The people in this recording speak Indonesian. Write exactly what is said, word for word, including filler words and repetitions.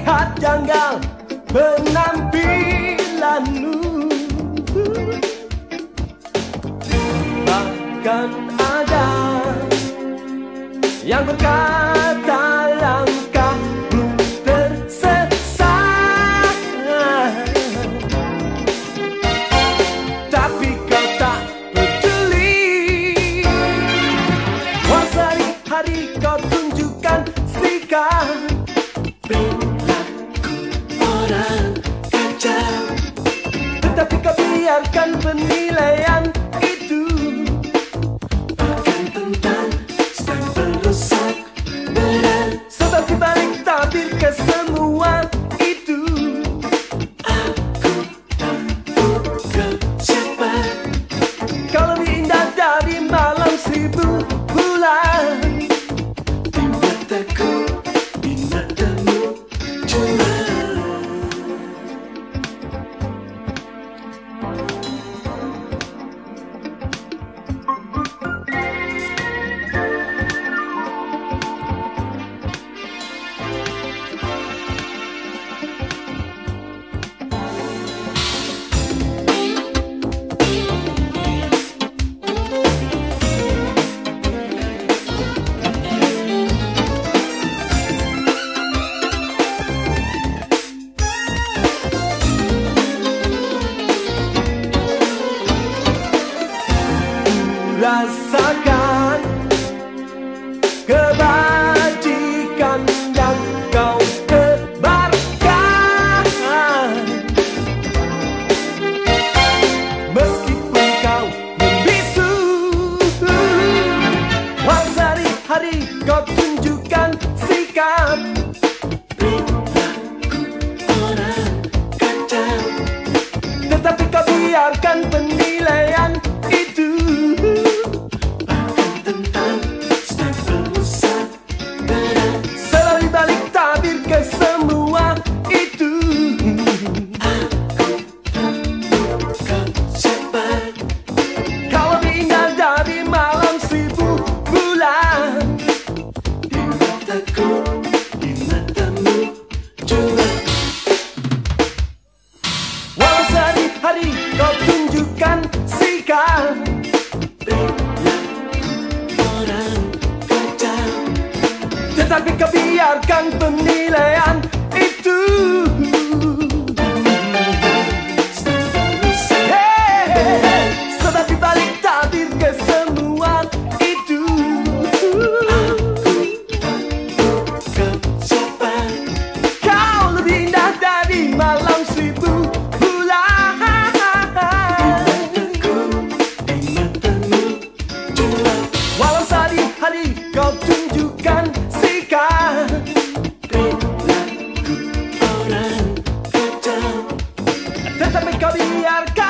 terlihat janggal penampilanmu. Bahkan ada yang berkata langkahmu tersesat, tapi kau tak peduli. Hari-hari kau tunjukkan sikap perilaku orang kacau, tetapi kau biarkan penilaian itu bahkan tentang stempel rusak berat. Sebab dibalik tabir ke semua itu, aku tahu kau siapa. Kau lebih indah dari malam seribu bulan. Di mataku, di matamu cuma. Rasakan kebajikan yang kau tebarkan, meskipun kau membisu. Hari-hari kau tunjukkan sikap perilaku orang kacau, tetapi kau biarkan penilaian itu tentang stempel rusak berat. Selalu balik tabir ke semua itu, aku tahu kau siapa. Kau lebih indah dari malam seribu bulan. Di mataku, di matamu cuma. Walau sehari-hari kau tunjukkan sikap tetapi kau biarkan penilaian itu. Hey, sebab dibalik tabir ke semua itu, aku tahu kau siapa. Kau lebih indah dari malam seribu bulan. Di matamu cuma. Walau sehari-hari kau tunjukkan sikap perilaku orang kacau, tetapi kau biarkan